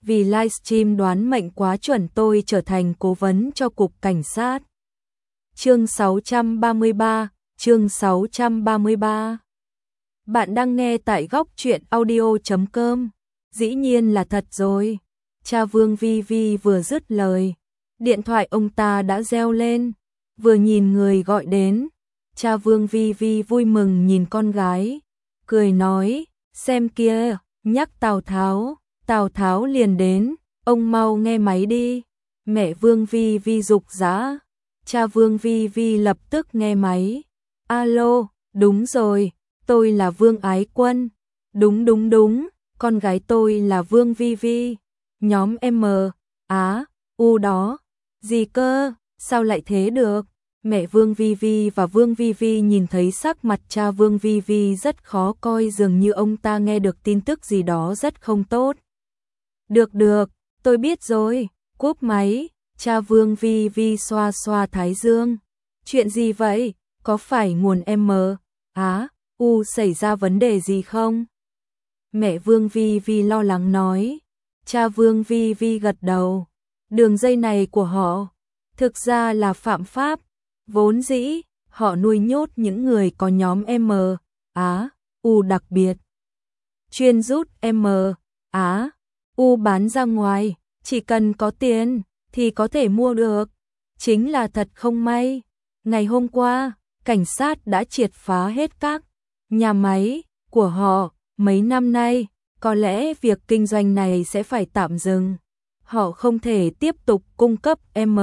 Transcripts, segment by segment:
vì livestream đoán mệnh quá chuẩn tôi trở thành cố vấn cho cục cảnh sát. Chương 633, chương 633. Bạn đang nghe tại góc truyện audio.com. Dĩ nhiên là thật rồi. Cha Vương Vi Vi vừa dứt lời, điện thoại ông ta đã reo lên. Vừa nhìn người gọi đến, cha Vương Vi Vi vui mừng nhìn con gái, cười nói, xem kia, nhắc Tào Tháo liền đến, ông mau nghe máy đi. Mẹ Vương Vi Vi giục giã, cha Vương Vi Vi lập tức nghe máy. Alo, đúng rồi, tôi là Vương Ái Quân. Đúng, con gái tôi là Vương Vi Vi. Nhóm M, U đó. Gì cơ, sao lại thế được? Mẹ Vương Vi Vi và Vương Vi Vi nhìn thấy sắc mặt cha Vương Vi Vi rất khó coi, dường như ông ta nghe được tin tức gì đó rất không tốt. Được, tôi biết rồi, cúp máy, cha Vương Vi Vi xoa xoa thái dương. Chuyện gì vậy, có phải nguồn M, U xảy ra vấn đề gì không? Mẹ Vương Vi Vi lo lắng nói. Cha Vương Vi Vi gật đầu. Đường dây này của họ thực ra là phạm pháp. Vốn dĩ, họ nuôi nhốt những người có nhóm M, U đặc biệt. Chuyên rút M, U bán ra ngoài, chỉ cần có tiền thì có thể mua được. Chính là thật không may. Ngày hôm qua, cảnh sát đã triệt phá hết các nhà máy của họ. Mấy năm nay, có lẽ việc kinh doanh này sẽ phải tạm dừng. Họ không thể tiếp tục cung cấp M,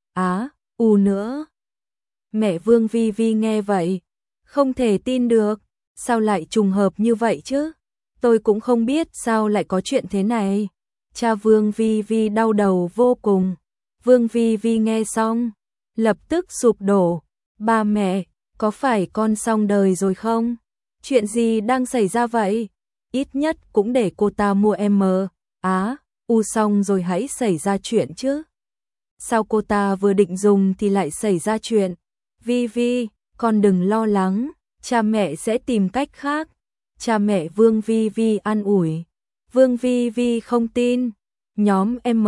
U nữa. Mẹ Vương Vi Vi nghe vậy, không thể tin được, sao lại trùng hợp như vậy chứ? Tôi cũng không biết sao lại có chuyện thế này. Cha Vương Vi Vi đau đầu vô cùng. Vương Vi Vi nghe xong, lập tức sụp đổ. Ba mẹ, có phải con xong đời rồi không? Chuyện gì đang xảy ra vậy? Ít nhất cũng để cô ta mua M, U xong rồi hãy xảy ra chuyện chứ. Sao cô ta vừa định dùng thì lại xảy ra chuyện? Vi Vi, con đừng lo lắng, cha mẹ sẽ tìm cách khác. Cha mẹ Vương Vi Vi an ủi. Vương Vi Vi không tin. Nhóm M,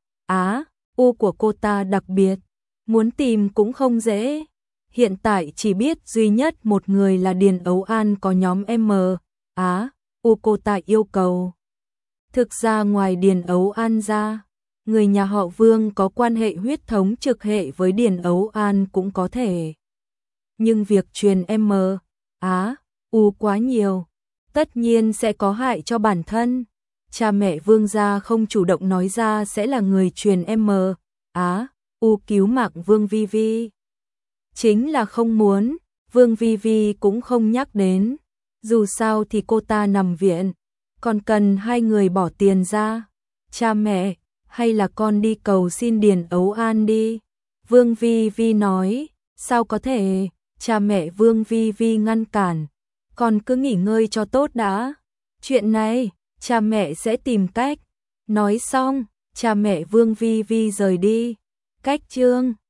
U của cô ta đặc biệt, muốn tìm cũng không dễ. Hiện tại chỉ biết duy nhất một người là Điền Ấu An có nhóm M, U cô ta yêu cầu. Thực ra ngoài Điền Ấu An ra, người nhà họ Vương có quan hệ huyết thống trực hệ với Điền Ấu An cũng có thể. Nhưng việc truyền M, U quá nhiều, tất nhiên sẽ có hại cho bản thân. Cha mẹ Vương gia không chủ động nói ra sẽ là người truyền M, U cứu mạng Vương Vi Vi. Chính là không muốn, Vương Vi Vi cũng không nhắc đến. Dù sao thì cô ta nằm viện, còn cần hai người bỏ tiền ra. Cha mẹ, hay là con đi cầu xin Điền Ấu An đi. Vương Vi Vi nói, sao có thể, cha mẹ Vương Vi Vi ngăn cản. Con cứ nghỉ ngơi cho tốt đã. Chuyện này, cha mẹ sẽ tìm cách. Nói xong, cha mẹ Vương Vi Vi rời đi. Cách chương